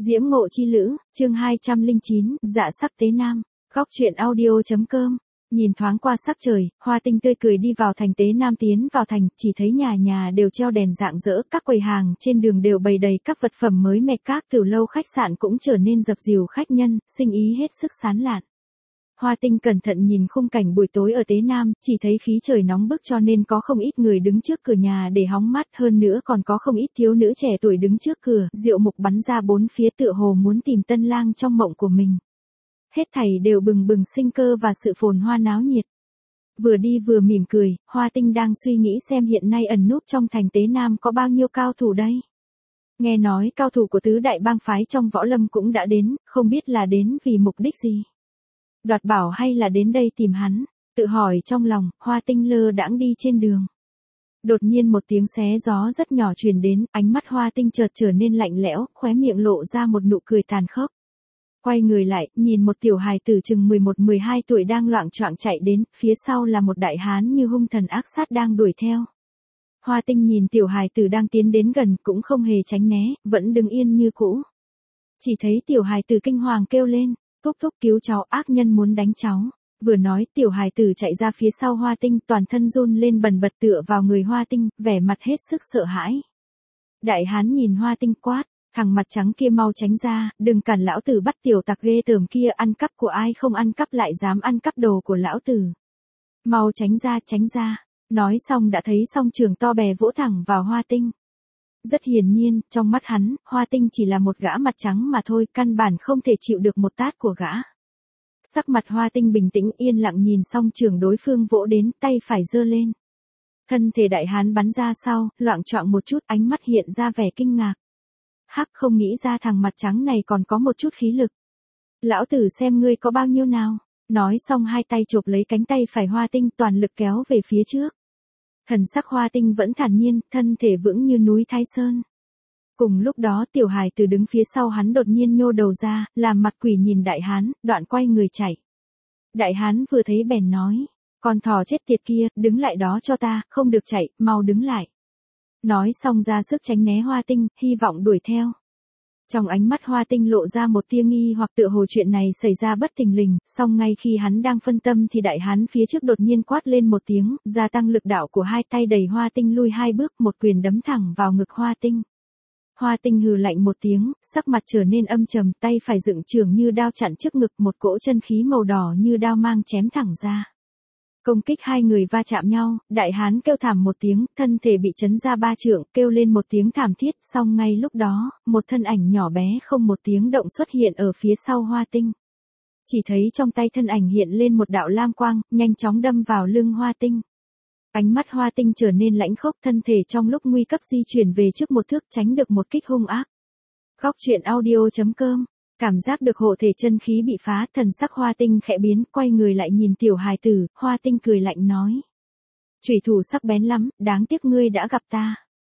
Diễm Ngộ Chi Lữ, chương 209, Dạ sắc tế nam. Góc truyện audio.com. Nhìn thoáng qua sắc trời, Hoa Tinh tươi cười đi vào thành tế nam tiến vào thành, chỉ thấy nhà nhà đều treo đèn rạng rỡ, các quầy hàng trên đường đều bày đầy các vật phẩm mới mẻ, các tiểu lâu khách sạn cũng trở nên dập dìu khách nhân, sinh ý hết sức sán lạn. Hoa Tinh cẩn thận nhìn khung cảnh buổi tối ở Tế Nam, chỉ thấy khí trời nóng bức cho nên có không ít người đứng trước cửa nhà để hóng mát, hơn nữa còn có không ít thiếu nữ trẻ tuổi đứng trước cửa, diệu mục bắn ra bốn phía tựa hồ muốn tìm tân lang trong mộng của mình. Hết thảy đều bừng bừng sinh cơ và sự phồn hoa náo nhiệt. Vừa đi vừa mỉm cười, Hoa Tinh đang suy nghĩ xem hiện nay ẩn núp trong thành Tế Nam có bao nhiêu cao thủ đây. Nghe nói cao thủ của tứ đại bang phái trong võ lâm cũng đã đến, không biết là đến vì mục đích gì. Đoạt bảo hay là đến đây tìm hắn, tự hỏi trong lòng, Hoa Tinh lơ đãng đi trên đường. Đột nhiên một tiếng xé gió rất nhỏ truyền đến, ánh mắt Hoa Tinh chợt trở nên lạnh lẽo, khóe miệng lộ ra một nụ cười tàn khốc. Quay người lại, nhìn một tiểu hài tử chừng 11-12 tuổi đang loạng choạng chạy đến, phía sau là một đại hán như hung thần ác sát đang đuổi theo. Hoa Tinh nhìn tiểu hài tử đang tiến đến gần, cũng không hề tránh né, vẫn đứng yên như cũ. Chỉ thấy tiểu hài tử kinh hoàng kêu lên, thúc thúc cứu cháu, ác nhân muốn đánh cháu. Vừa nói tiểu hài tử chạy ra phía sau Hoa Tinh, toàn thân run lên bần bật tựa vào người Hoa Tinh, vẻ mặt hết sức sợ hãi. Đại hán nhìn Hoa Tinh quát, thằng mặt trắng kia mau tránh ra, đừng cản lão tử bắt tiểu tặc ghê tởm kia, ăn cắp của ai không ăn cắp lại dám ăn cắp đồ của lão tử. Mau tránh ra, tránh ra. Nói xong đã thấy song trường to bè vỗ thẳng vào Hoa Tinh. Rất hiển nhiên, trong mắt hắn, Hoa Tinh chỉ là một gã mặt trắng mà thôi, căn bản không thể chịu được một tát của gã. Sắc mặt Hoa Tinh bình tĩnh yên lặng nhìn song trường đối phương vỗ đến, tay phải giơ lên. Thân thể đại hán bắn ra sau, loạng choạng một chút, ánh mắt hiện ra vẻ kinh ngạc. Hắc, không nghĩ ra thằng mặt trắng này còn có một chút khí lực. Lão tử xem ngươi có bao nhiêu nào. Nói xong hai tay chộp lấy cánh tay phải Hoa Tinh, toàn lực kéo về phía trước. Thần sắc Hoa Tinh vẫn thản nhiên, thân thể vững như núi Thái Sơn. Cùng lúc đó tiểu hài từ đứng phía sau hắn đột nhiên nhô đầu ra, làm mặt quỷ nhìn đại hán, đoạn quay người chạy. Đại hán vừa thấy bèn nói, con thỏ chết tiệt kia, đứng lại đó cho ta, không được chạy, mau đứng lại. Nói xong ra sức tránh né Hoa Tinh, hy vọng đuổi theo. Trong ánh mắt Hoa Tinh lộ ra một tia nghi hoặc tựa hồ chuyện này xảy ra bất thình lình, song ngay khi hắn đang phân tâm thì đại hán phía trước đột nhiên quát lên một tiếng, gia tăng lực đạo của hai tay đẩy Hoa Tinh lui hai bước, một quyền đấm thẳng vào ngực Hoa Tinh. Hoa Tinh hừ lạnh một tiếng, sắc mặt trở nên âm trầm, tay phải dựng trường như đao chặn trước ngực, một cỗ chân khí màu đỏ như đao mang chém thẳng ra. Công kích hai người va chạm nhau, đại hán kêu thảm một tiếng, thân thể bị chấn ra ba trượng, kêu lên một tiếng thảm thiết, song ngay lúc đó, một thân ảnh nhỏ bé không một tiếng động xuất hiện ở phía sau Hoa Tinh. Chỉ thấy trong tay thân ảnh hiện lên một đạo lam quang, nhanh chóng đâm vào lưng Hoa Tinh. Ánh mắt Hoa Tinh trở nên lãnh khốc, thân thể trong lúc nguy cấp di chuyển về trước một thước, tránh được một kích hung ác. Góc truyện audio.com. Cảm giác được hộ thể chân khí bị phá, thần sắc Hoa Tinh khẽ biến, quay người lại nhìn tiểu hài tử, Hoa Tinh cười lạnh nói. Chủy thủ sắc bén lắm, đáng tiếc ngươi đã gặp ta.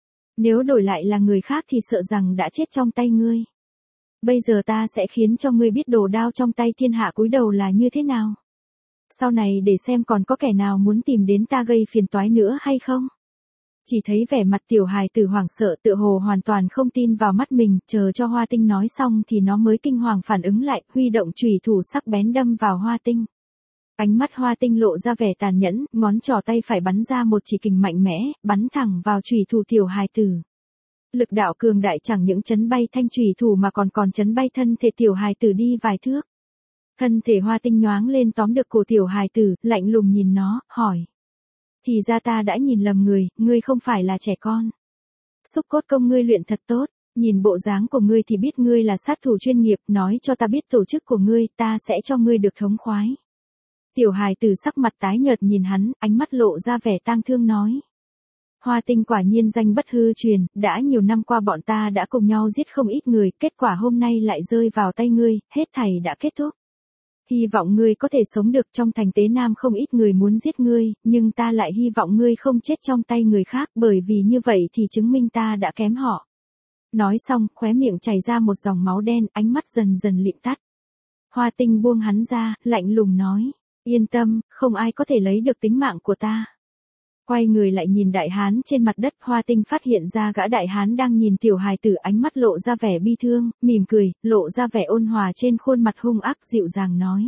Nếu đổi lại là người khác thì sợ rằng đã chết trong tay ngươi. Bây giờ ta sẽ khiến cho ngươi biết đồ đao trong tay thiên hạ cúi đầu là như thế nào. Sau này để xem còn có kẻ nào muốn tìm đến ta gây phiền toái nữa hay không. Chỉ thấy vẻ mặt tiểu hài tử hoảng sợ tựa hồ hoàn toàn không tin vào mắt mình, chờ cho Hoa Tinh nói xong thì nó mới kinh hoàng phản ứng lại, huy động chủy thủ sắc bén đâm vào Hoa Tinh. Ánh mắt Hoa Tinh lộ ra vẻ tàn nhẫn, ngón trỏ tay phải bắn ra một chỉ kình mạnh mẽ, bắn thẳng vào chủy thủ tiểu hài tử. Lực đạo cường đại chẳng những chấn bay thanh chủy thủ mà còn chấn bay thân thể tiểu hài tử đi vài thước. Thân thể Hoa Tinh nhoáng lên tóm được cổ tiểu hài tử, lạnh lùng nhìn nó, hỏi. Thì ra ta đã nhìn lầm người, ngươi không phải là trẻ con. Xúc cốt công ngươi luyện thật tốt, nhìn bộ dáng của ngươi thì biết ngươi là sát thủ chuyên nghiệp, nói cho ta biết tổ chức của ngươi, ta sẽ cho ngươi được thống khoái. Tiểu hài tử sắc mặt tái nhợt nhìn hắn, ánh mắt lộ ra vẻ tang thương nói. Hoa Tinh quả nhiên danh bất hư truyền, đã nhiều năm qua bọn ta đã cùng nhau giết không ít người, kết quả hôm nay lại rơi vào tay ngươi, hết thảy đã kết thúc. Hy vọng ngươi có thể sống được, trong thành Tế Nam không ít người muốn giết ngươi, nhưng ta lại hy vọng ngươi không chết trong tay người khác, bởi vì như vậy thì chứng minh ta đã kém họ. Nói xong, khóe miệng chảy ra một dòng máu đen, ánh mắt dần dần lịm tắt. Hoa Tinh buông hắn ra, lạnh lùng nói, yên tâm, không ai có thể lấy được tính mạng của ta. Quay người lại nhìn đại hán trên mặt đất, Hoa Tinh phát hiện ra gã đại hán đang nhìn tiểu hài tử, ánh mắt lộ ra vẻ bi thương, mỉm cười, lộ ra vẻ ôn hòa trên khuôn mặt hung ác, dịu dàng nói.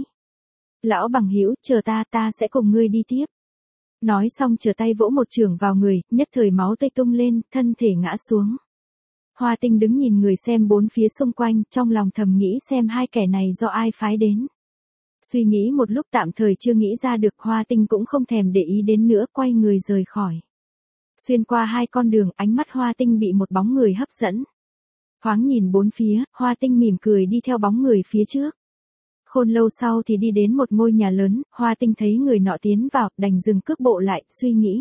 Lão bằng hữu, chờ ta sẽ cùng ngươi đi tiếp. Nói xong trở tay vỗ một chưởng vào người, nhất thời máu tươi tung lên, thân thể ngã xuống. Hoa Tinh đứng nhìn người xem bốn phía xung quanh, trong lòng thầm nghĩ xem hai kẻ này do ai phái đến. Suy nghĩ một lúc tạm thời chưa nghĩ ra được, Hoa Tinh cũng không thèm để ý đến nữa, quay người rời khỏi. Xuyên qua hai con đường, ánh mắt Hoa Tinh bị một bóng người hấp dẫn. Thoáng nhìn bốn phía, Hoa Tinh mỉm cười đi theo bóng người phía trước. Khôn lâu sau thì đi đến một ngôi nhà lớn, Hoa Tinh thấy người nọ tiến vào, đành dừng cước bộ lại, suy nghĩ.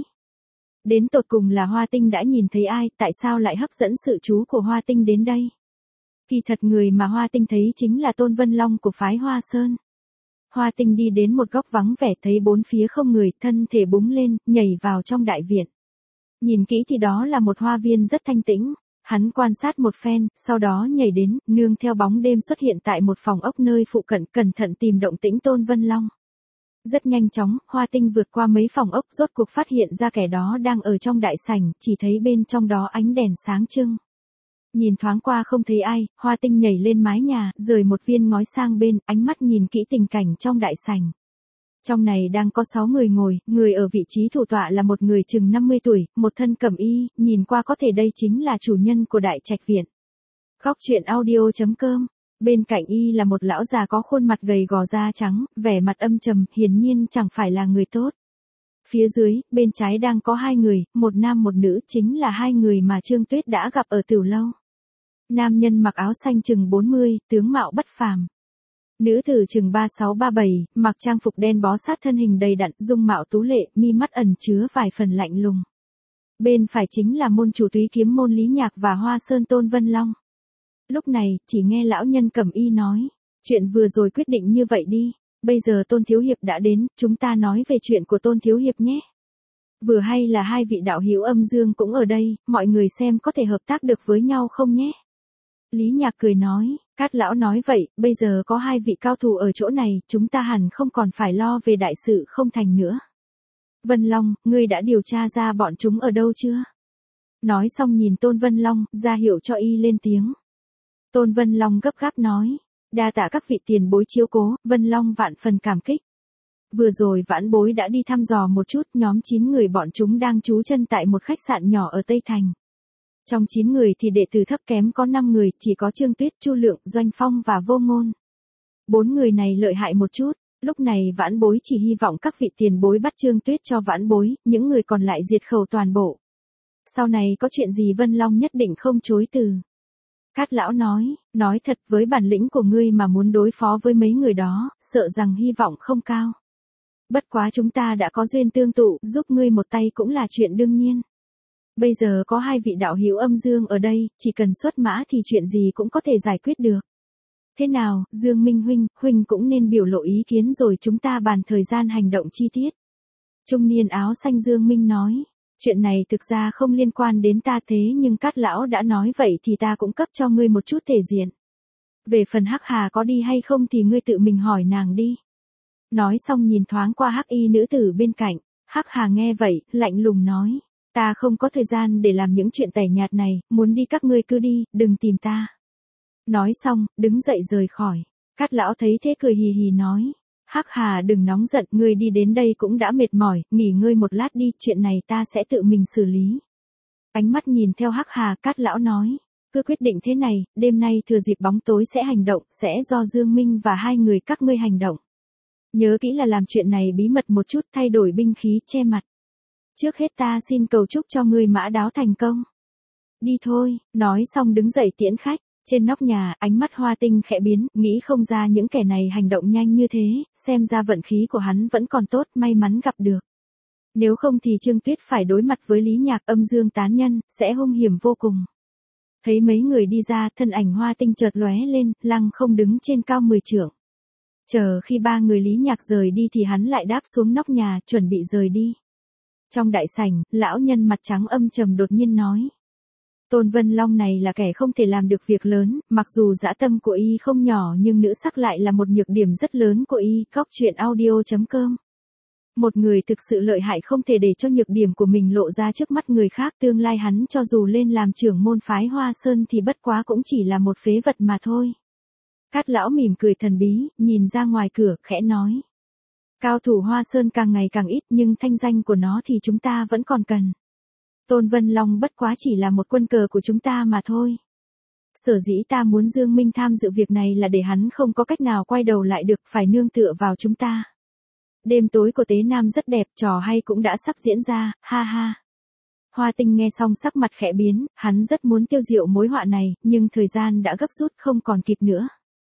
Đến tột cùng là Hoa Tinh đã nhìn thấy ai, tại sao lại hấp dẫn sự chú của Hoa Tinh đến đây? Kỳ thật người mà Hoa Tinh thấy chính là Tôn Vân Long của phái Hoa Sơn. Hoa Tinh đi đến một góc vắng vẻ, thấy bốn phía không người, thân thể búng lên, nhảy vào trong đại viện. Nhìn kỹ thì đó là một hoa viên rất thanh tĩnh. Hắn quan sát một phen, sau đó nhảy đến, nương theo bóng đêm xuất hiện tại một phòng ốc nơi phụ cận, cẩn thận tìm động tĩnh Tôn Vân Long. Rất nhanh chóng, Hoa Tinh vượt qua mấy phòng ốc, rốt cuộc phát hiện ra kẻ đó đang ở trong đại sảnh, chỉ thấy bên trong đó ánh đèn sáng trưng. Nhìn thoáng qua không thấy ai, Hoa Tinh nhảy lên mái nhà, rời một viên ngói sang bên, ánh mắt nhìn kỹ tình cảnh trong đại sảnh. Trong này đang có 6 người ngồi, người ở vị trí thủ tọa là một người chừng 50 tuổi, một thân cẩm y, nhìn qua có thể đây chính là chủ nhân của đại trạch viện. Góc truyện audio.com. Bên cạnh y là một lão già có khuôn mặt gầy gò da trắng, vẻ mặt âm trầm, hiển nhiên chẳng phải là người tốt. Phía dưới, bên trái đang có hai người, một nam một nữ, chính là hai người mà Trương Tuyết đã gặp ở Tửu Lâu. Nam nhân mặc áo xanh chừng 40, tướng mạo bất phàm. Nữ tử chừng 36-37, mặc trang phục đen bó sát, thân hình đầy đặn, dung mạo tú lệ, mi mắt ẩn chứa vài phần lạnh lùng. Bên phải chính là môn chủ Túy Kiếm môn Lý Nhạc và Hoa Sơn Tôn Vân Long. Lúc này, chỉ nghe lão nhân cẩm y nói, chuyện vừa rồi quyết định như vậy đi, bây giờ Tôn Thiếu Hiệp đã đến, chúng ta nói về chuyện của Tôn Thiếu Hiệp nhé. Vừa hay là hai vị đạo hữu Âm Dương cũng ở đây, mọi người xem có thể hợp tác được với nhau không nhé. Lý Nhạc cười nói, Cát lão nói vậy, bây giờ có hai vị cao thủ ở chỗ này, chúng ta hẳn không còn phải lo về đại sự không thành nữa. Vân Long, ngươi đã điều tra ra bọn chúng ở đâu chưa? Nói xong nhìn Tôn Vân Long, ra hiệu cho y lên tiếng. Tôn Vân Long gấp gáp nói, đa tạ các vị tiền bối chiếu cố, Vân Long vạn phần cảm kích. Vừa rồi vãn bối đã đi thăm dò một chút, nhóm 9 người bọn chúng đang trú chân tại một khách sạn nhỏ ở Tây Thành. Trong 9 người thì đệ tử thấp kém có 5 người, chỉ có Trương Tuyết, Chu Lượng, Doanh Phong và Vô Ngôn. 4 người này lợi hại một chút, lúc này vãn bối chỉ hy vọng các vị tiền bối bắt Trương Tuyết cho vãn bối, những người còn lại diệt khẩu toàn bộ. Sau này có chuyện gì Vân Long nhất định không chối từ. Cát lão nói thật với bản lĩnh của ngươi mà muốn đối phó với mấy người đó, sợ rằng hy vọng không cao. Bất quá chúng ta đã có duyên tương tụ, giúp ngươi một tay cũng là chuyện đương nhiên. Bây giờ có hai vị đạo hữu Âm Dương ở đây, chỉ cần xuất mã thì chuyện gì cũng có thể giải quyết được. Thế nào, Dương Minh huynh cũng nên biểu lộ ý kiến rồi chúng ta bàn thời gian hành động chi tiết. Trung niên áo xanh Dương Minh nói, chuyện này thực ra không liên quan đến ta thế nhưng Cát lão đã nói vậy thì ta cũng cấp cho ngươi một chút thể diện. Về phần Hắc Hà có đi hay không thì ngươi tự mình hỏi nàng đi. Nói xong nhìn thoáng qua Hắc y nữ tử bên cạnh, Hắc Hà nghe vậy, lạnh lùng nói. Ta không có thời gian để làm những chuyện tẻ nhạt này, muốn đi các ngươi cứ đi, đừng tìm ta. Nói xong, đứng dậy rời khỏi. Cát lão thấy thế cười hì hì nói. Hắc Hà đừng nóng giận, ngươi đi đến đây cũng đã mệt mỏi, nghỉ ngơi một lát đi, chuyện này ta sẽ tự mình xử lý. Ánh mắt nhìn theo Hắc Hà, Cát lão nói. Cứ quyết định thế này, đêm nay thừa dịp bóng tối sẽ hành động, sẽ do Dương Minh và hai người các ngươi hành động. Nhớ kỹ là làm chuyện này bí mật một chút, thay đổi binh khí, che mặt. Trước hết ta xin cầu chúc cho ngươi mã đáo thành công. Đi thôi, nói xong đứng dậy tiễn khách. Trên nóc nhà, ánh mắt Hoa Tinh khẽ biến, nghĩ không ra những kẻ này hành động nhanh như thế, xem ra vận khí của hắn vẫn còn tốt, may mắn gặp được. Nếu không thì Trương Tuyết phải đối mặt với Lý Nhạc Âm Dương tán nhân, sẽ hung hiểm vô cùng. Thấy mấy người đi ra, thân ảnh Hoa Tinh chợt lóe lên, lăng không đứng trên cao 10 trượng. Chờ khi ba người Lý Nhạc rời đi thì hắn lại đáp xuống nóc nhà, chuẩn bị rời đi. Trong đại sảnh, lão nhân mặt trắng âm trầm đột nhiên nói. Tôn Vân Long này là kẻ không thể làm được việc lớn, mặc dù dã tâm của y không nhỏ nhưng nữ sắc lại là một nhược điểm rất lớn của y. Góc truyện audio.com Một người thực sự lợi hại không thể để cho nhược điểm của mình lộ ra trước mắt người khác, tương lai hắn cho dù lên làm trưởng môn phái Hoa Sơn thì bất quá cũng chỉ là một phế vật mà thôi. Cát lão mỉm cười thần bí, nhìn ra ngoài cửa, khẽ nói. Cao thủ Hoa Sơn càng ngày càng ít nhưng thanh danh của nó thì chúng ta vẫn còn cần. Tôn Vân Long bất quá chỉ là một quân cờ của chúng ta mà thôi. Sở dĩ ta muốn Dương Minh tham dự việc này là để hắn không có cách nào quay đầu lại được, phải nương tựa vào chúng ta. Đêm tối của Tế Nam rất đẹp, trò hay cũng đã sắp diễn ra, ha ha. Hoa Tinh nghe xong sắc mặt khẽ biến, hắn rất muốn tiêu diệu mối họa này, nhưng thời gian đã gấp rút không còn kịp nữa.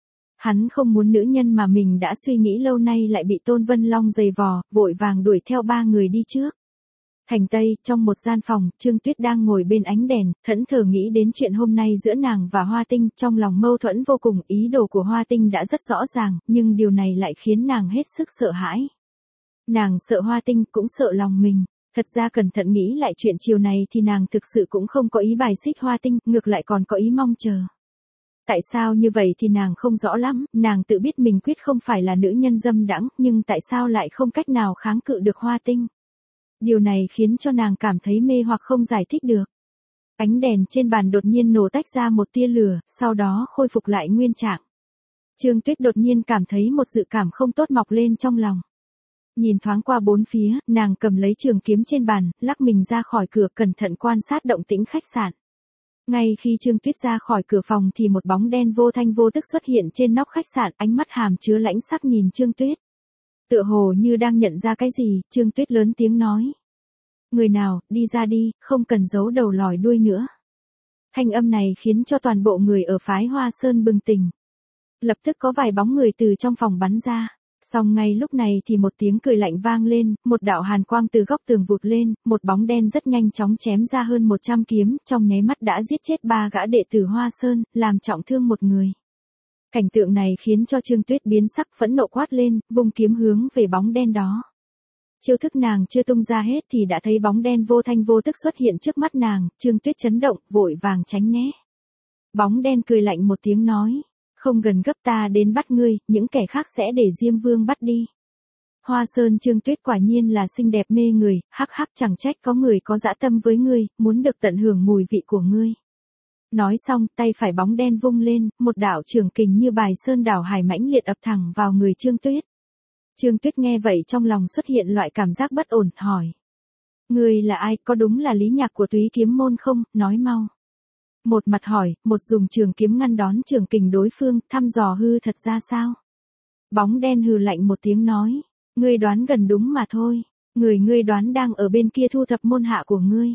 Hắn không muốn nữ nhân mà mình đã suy nghĩ lâu nay lại bị Tôn Vân Long giày vò, vội vàng đuổi theo ba người đi trước. Thành Tây, trong một gian phòng, Trương Tuyết đang ngồi bên ánh đèn, thẫn thờ nghĩ đến chuyện hôm nay giữa nàng và Hoa Tinh, trong lòng mâu thuẫn vô cùng, ý đồ của Hoa Tinh đã rất rõ ràng, nhưng điều này lại khiến nàng hết sức sợ hãi. Nàng sợ Hoa Tinh, cũng sợ lòng mình. Thật ra cẩn thận nghĩ lại chuyện chiều này thì nàng thực sự cũng không có ý bài xích Hoa Tinh, ngược lại còn có ý mong chờ. Tại sao như vậy thì nàng không rõ lắm, nàng tự biết mình quyết không phải là nữ nhân dâm đãng, nhưng tại sao lại không cách nào kháng cự được Hoa Tinh. Điều này khiến cho nàng cảm thấy mê hoặc không giải thích được. Ánh đèn trên bàn đột nhiên nổ tách ra một tia lửa, sau đó khôi phục lại nguyên trạng. Trương Tuyết đột nhiên cảm thấy một dự cảm không tốt mọc lên trong lòng. Nhìn thoáng qua bốn phía, nàng cầm lấy trường kiếm trên bàn, lắc mình ra khỏi cửa, cẩn thận quan sát động tĩnh khách sạn. Ngay khi Trương Tuyết ra khỏi cửa phòng thì một bóng đen vô thanh vô tức xuất hiện trên nóc khách sạn, ánh mắt hàm chứa lãnh sắc nhìn Trương Tuyết. Tựa hồ như đang nhận ra cái gì, Trương Tuyết lớn tiếng nói. Người nào, đi ra đi, không cần giấu đầu lòi đuôi nữa. Thanh âm này khiến cho toàn bộ người ở phái Hoa Sơn bừng tỉnh. Lập tức có vài bóng người từ trong phòng bắn ra. Song ngay lúc này thì một tiếng cười lạnh vang lên, một đạo hàn quang từ góc tường vụt lên, một bóng đen rất nhanh chóng chém ra hơn 100 kiếm, trong nháy mắt đã giết chết 3 gã đệ tử Hoa Sơn, làm trọng thương một người. Cảnh tượng này khiến cho Trương Tuyết biến sắc, phẫn nộ quát lên, vung kiếm hướng về bóng đen đó. Chiêu thức nàng chưa tung ra hết thì đã thấy bóng đen vô thanh vô tức xuất hiện trước mắt nàng, Trương Tuyết chấn động, vội vàng tránh né. Bóng đen cười lạnh một tiếng nói. Không gần gấp, ta đến bắt ngươi, những kẻ khác sẽ để Diêm Vương bắt đi. Hoa Sơn Trương Tuyết quả nhiên là xinh đẹp mê người, hắc hắc, chẳng trách có người có dã tâm với ngươi, muốn được tận hưởng mùi vị của ngươi. Nói xong, tay phải bóng đen vung lên, một đạo trường kình như bài sơn đảo hải mãnh liệt ập thẳng vào người Trương Tuyết. Trương Tuyết nghe vậy trong lòng xuất hiện loại cảm giác bất ổn, hỏi. Ngươi là ai, có đúng là Lý Nhạc của Túy Kiếm Môn không, nói mau. Một mặt hỏi, một dùng trường kiếm ngăn đón trường kình đối phương, thăm dò hư thật ra sao. Bóng đen hừ lạnh một tiếng nói, ngươi đoán gần đúng mà thôi, ngươi đoán đang ở bên kia thu thập môn hạ của ngươi.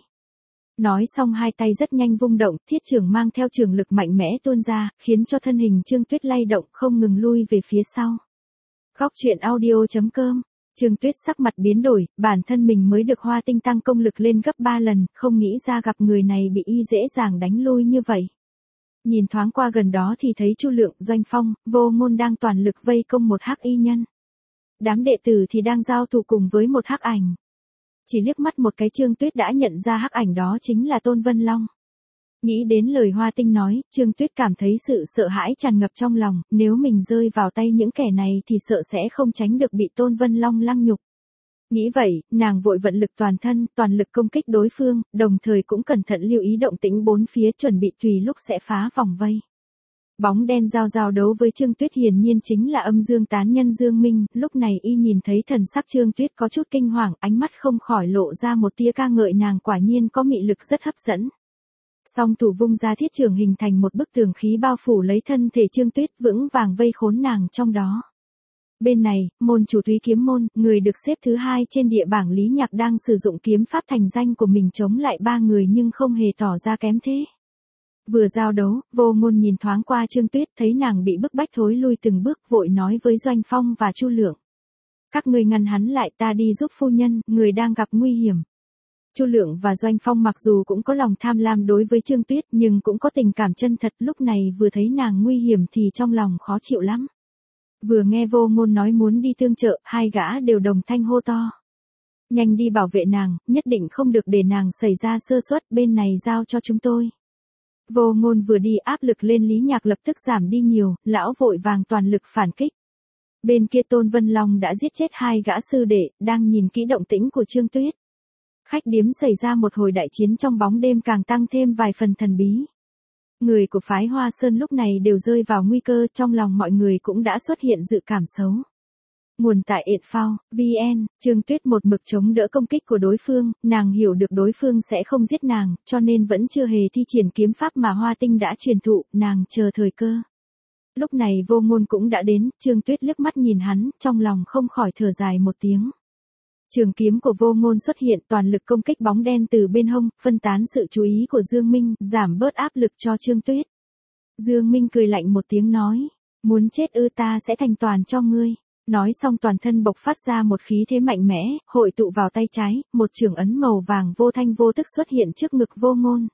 Nói xong hai tay rất nhanh vung động, thiết trường mang theo trường lực mạnh mẽ tuôn ra, khiến cho thân hình Trương Tuyết lay động không ngừng lui về phía sau. Góc truyện audio.com. Trương Tuyết sắc mặt biến đổi, bản thân mình mới được Hoa Tinh tăng công lực lên gấp 3 lần, không nghĩ ra gặp người này bị y dễ dàng đánh lui như vậy. Nhìn thoáng qua gần đó thì thấy Chu Lượng, Doanh Phong, Vô Ngôn đang toàn lực vây công một hắc y nhân. Đám đệ tử thì đang giao thủ cùng với một hắc ảnh. Chỉ liếc mắt một cái Trương Tuyết đã nhận ra hắc ảnh đó chính là Tôn Vân Long. Nghĩ đến lời Hoa Tinh nói, Trương Tuyết cảm thấy sự sợ hãi tràn ngập trong lòng, nếu mình rơi vào tay những kẻ này thì sợ sẽ không tránh được bị Tôn Vân Long lăng nhục. Nghĩ vậy, nàng vội vận lực toàn thân, toàn lực công kích đối phương, đồng thời cũng cẩn thận lưu ý động tĩnh bốn phía chuẩn bị tùy lúc sẽ phá vòng vây. Bóng đen giao đấu với Trương Tuyết hiển nhiên chính là Âm Dương tán nhân Dương Minh, lúc này y nhìn thấy thần sắc Trương Tuyết có chút kinh hoàng, ánh mắt không khỏi lộ ra một tia ca ngợi nàng quả nhiên có mị lực rất hấp dẫn. Song thủ vung ra thiết trường hình thành một bức tường khí bao phủ lấy thân thể Trương Tuyết vững vàng vây khốn nàng trong đó. Bên này, môn chủ Túy Kiếm Môn, người được xếp thứ 2 trên địa bảng Lý Nhạc đang sử dụng kiếm pháp thành danh của mình chống lại 3 người nhưng không hề tỏ ra kém thế. Vừa giao đấu, Vô Ngôn nhìn thoáng qua Trương Tuyết thấy nàng bị bức bách thối lui từng bước vội nói với Doanh Phong và Chu Lượng. Các ngươi ngăn hắn lại, ta đi giúp phu nhân, người đang gặp nguy hiểm. Chu Lượng và Doanh Phong mặc dù cũng có lòng tham lam đối với Trương Tuyết nhưng cũng có tình cảm chân thật, lúc này vừa thấy nàng nguy hiểm thì trong lòng khó chịu lắm. Vừa nghe Vô Ngôn nói muốn đi tương trợ, hai gã đều đồng thanh hô to. Nhanh đi bảo vệ nàng, nhất định không được để nàng xảy ra sơ suất, bên này giao cho chúng tôi. Vô Ngôn vừa đi áp lực lên Lý Nhạc lập tức giảm đi nhiều, lão vội vàng toàn lực phản kích. Bên kia Tôn Vân Long đã giết chết 2 gã sư đệ, đang nhìn kỹ động tĩnh của Trương Tuyết. Khách điếm xảy ra một hồi đại chiến trong bóng đêm càng tăng thêm vài phần thần bí. Người của phái Hoa Sơn lúc này đều rơi vào nguy cơ, trong lòng mọi người cũng đã xuất hiện dự cảm xấu. Nguồn tại Info, VN, Trương Tuyết một mực chống đỡ công kích của đối phương, nàng hiểu được đối phương sẽ không giết nàng, cho nên vẫn chưa hề thi triển kiếm pháp mà Hoa Tinh đã truyền thụ, nàng chờ thời cơ. Lúc này Vô Ngôn cũng đã đến, Trương Tuyết liếc mắt nhìn hắn, trong lòng không khỏi thở dài một tiếng. Trường kiếm của Vô Ngôn xuất hiện, toàn lực công kích bóng đen từ bên hông, phân tán sự chú ý của Dương Minh, giảm bớt áp lực cho Trương Tuyết. Dương Minh cười lạnh một tiếng nói, muốn chết ư, ta sẽ thành toàn cho ngươi. Nói xong toàn thân bộc phát ra một khí thế mạnh mẽ, hội tụ vào tay trái, một chưởng ấn màu vàng vô thanh vô tức xuất hiện trước ngực Vô Ngôn.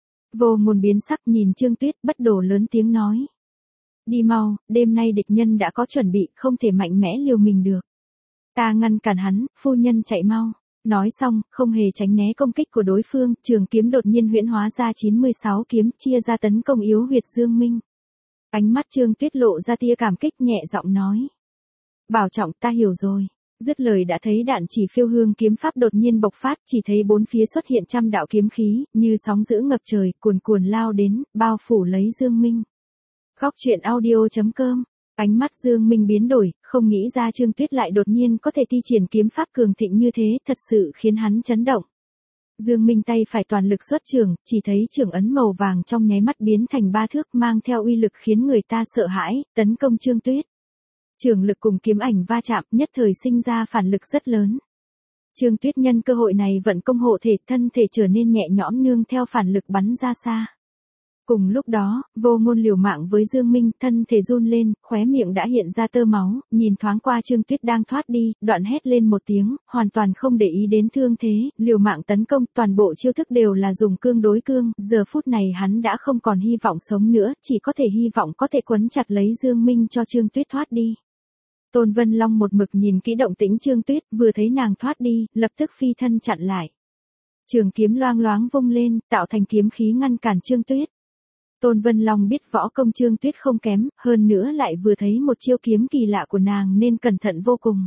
Vô Ngôn biến sắc nhìn Trương Tuyết, bất đổ lớn tiếng nói. Đi mau, đêm nay địch nhân đã có chuẩn bị, không thể mạnh mẽ liều mình được. Ta ngăn cản hắn, phu nhân chạy mau. Nói xong, không hề tránh né công kích của đối phương, trường kiếm đột nhiên huyễn hóa ra 96 kiếm, chia ra tấn công yếu huyệt Dương Minh. Ánh mắt Trương Tuyết lộ ra tia cảm kích, nhẹ giọng nói. Bảo trọng, ta hiểu rồi. Dứt lời đã thấy đạn chỉ phiêu hương kiếm pháp đột nhiên bộc phát, chỉ thấy bốn phía xuất hiện trăm đạo kiếm khí, như sóng dữ ngập trời, cuồn cuồn lao đến, bao phủ lấy Dương Minh. Góc truyện audio.com. Ánh mắt Dương Minh biến đổi, không nghĩ ra Trương Tuyết lại đột nhiên có thể thi triển kiếm pháp cường thịnh như thế, thật sự khiến hắn chấn động. Dương Minh tay phải toàn lực xuất trường, chỉ thấy trường ấn màu vàng trong nháy mắt biến thành 3 thước, mang theo uy lực khiến người ta sợ hãi, tấn công Trương Tuyết. Trường lực cùng kiếm ảnh va chạm, nhất thời sinh ra phản lực rất lớn. Trương Tuyết nhân cơ hội này vận công hộ thể, thân thể trở nên nhẹ nhõm nương theo phản lực bắn ra xa. Cùng lúc đó, Vô Ngôn liều mạng với Dương Minh, thân thể run lên, khóe miệng đã hiện ra tơ máu, nhìn thoáng qua Trương Tuyết đang thoát đi, đoạn hét lên một tiếng, hoàn toàn không để ý đến thương thế, liều mạng tấn công, toàn bộ chiêu thức đều là dùng cương đối cương, giờ phút này hắn đã không còn hy vọng sống nữa, chỉ có thể hy vọng có thể quấn chặt lấy Dương Minh cho Trương Tuyết thoát đi. Tôn Vân Long một mực nhìn kỹ động tĩnh Trương Tuyết, vừa thấy nàng thoát đi, lập tức phi thân chặn lại. Trường kiếm loang loáng vung lên, tạo thành kiếm khí ngăn cản Trương Tuyết. Tôn Vân Long biết võ công Trương Tuyết không kém, hơn nữa lại vừa thấy một chiêu kiếm kỳ lạ của nàng nên cẩn thận vô cùng.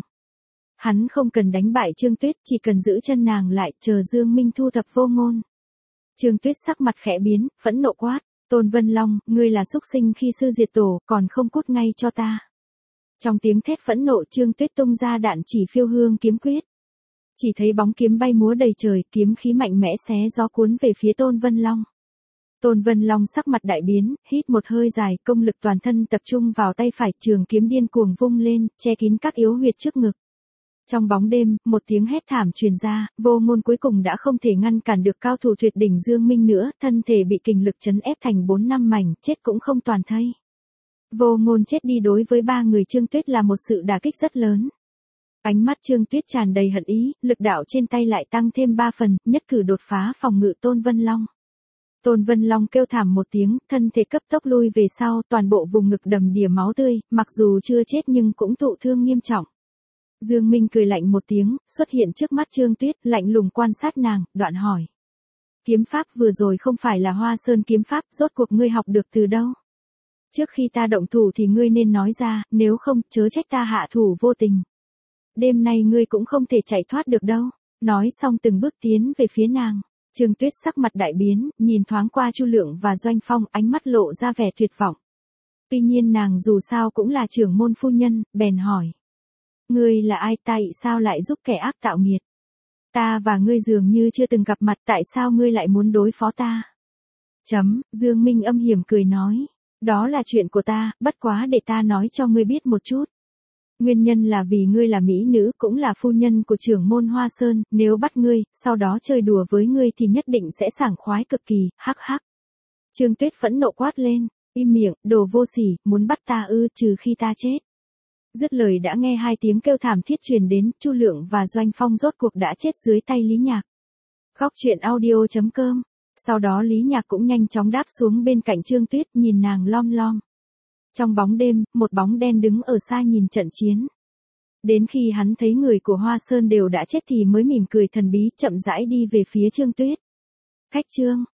Hắn không cần đánh bại Trương Tuyết, chỉ cần giữ chân nàng lại, chờ Dương Minh thu thập Vô Ngôn. Trương Tuyết sắc mặt khẽ biến, phẫn nộ quát, Tôn Vân Long, ngươi là súc sinh khi sư diệt tổ, còn không cút ngay cho ta. Trong tiếng thét phẫn nộ, Trương Tuyết tung ra đạn chỉ phiêu hương kiếm quyết. Chỉ thấy bóng kiếm bay múa đầy trời, kiếm khí mạnh mẽ xé gió cuốn về phía Tôn Vân Long. Tôn Vân Long sắc mặt đại biến, hít một hơi dài, công lực toàn thân tập trung vào tay phải, trường kiếm điên cuồng vung lên, che kín các yếu huyệt trước ngực. Trong bóng đêm, một tiếng hét thảm truyền ra, Vô Ngôn cuối cùng đã không thể ngăn cản được cao thủ tuyệt đỉnh Dương Minh nữa, thân thể bị kình lực chấn ép thành 4-5 mảnh, chết cũng không toàn thây. Vô Ngôn chết đi đối với 3 người Trương Tuyết là một sự đả kích rất lớn. Ánh mắt Trương Tuyết tràn đầy hận ý, lực đạo trên tay lại tăng thêm 3 phần, nhất cử đột phá phòng ngự Tôn Vân Long. Tôn Vân Long kêu thảm một tiếng, thân thể cấp tốc lui về sau, toàn bộ vùng ngực đầm đìa máu tươi, mặc dù chưa chết nhưng cũng thụ thương nghiêm trọng. Dương Minh cười lạnh một tiếng, xuất hiện trước mắt Trương Tuyết, lạnh lùng quan sát nàng, đoạn hỏi. Kiếm pháp vừa rồi không phải là Hoa Sơn kiếm pháp, rốt cuộc ngươi học được từ đâu? Trước khi ta động thủ thì ngươi nên nói ra, nếu không, chớ trách ta hạ thủ vô tình. Đêm nay ngươi cũng không thể chạy thoát được đâu. Nói xong từng bước tiến về phía nàng. Trương Tuyết sắc mặt đại biến, nhìn thoáng qua Chu Lượng và Doanh Phong, ánh mắt lộ ra vẻ tuyệt vọng. Tuy nhiên nàng dù sao cũng là trưởng môn phu nhân, bèn hỏi. Ngươi là ai, tại sao lại giúp kẻ ác tạo nghiệt? Ta và ngươi dường như chưa từng gặp mặt, tại sao ngươi lại muốn đối phó ta? Dương Minh âm hiểm cười nói. Đó là chuyện của ta, bất quá để ta nói cho ngươi biết một chút. Nguyên nhân là vì ngươi là mỹ nữ, cũng là phu nhân của trưởng môn Hoa Sơn, nếu bắt ngươi, sau đó chơi đùa với ngươi thì nhất định sẽ sảng khoái cực kỳ, hắc hắc. Trương Tuyết phẫn nộ quát lên, im miệng, đồ vô sỉ, muốn bắt ta ư, trừ khi ta chết. Dứt lời đã nghe 2 tiếng kêu thảm thiết truyền đến, Chu Lượng và Doanh Phong rốt cuộc đã chết dưới tay Lý Nhạc. Góc truyện audio.com. Sau đó Lý Nhạc cũng nhanh chóng đáp xuống bên cạnh Trương Tuyết, nhìn nàng lom lom. Trong bóng đêm, một bóng đen đứng ở xa nhìn trận chiến. Đến khi hắn thấy người của Hoa Sơn đều đã chết thì mới mỉm cười thần bí, chậm rãi đi về phía Trương Tuyết. Khách Trương,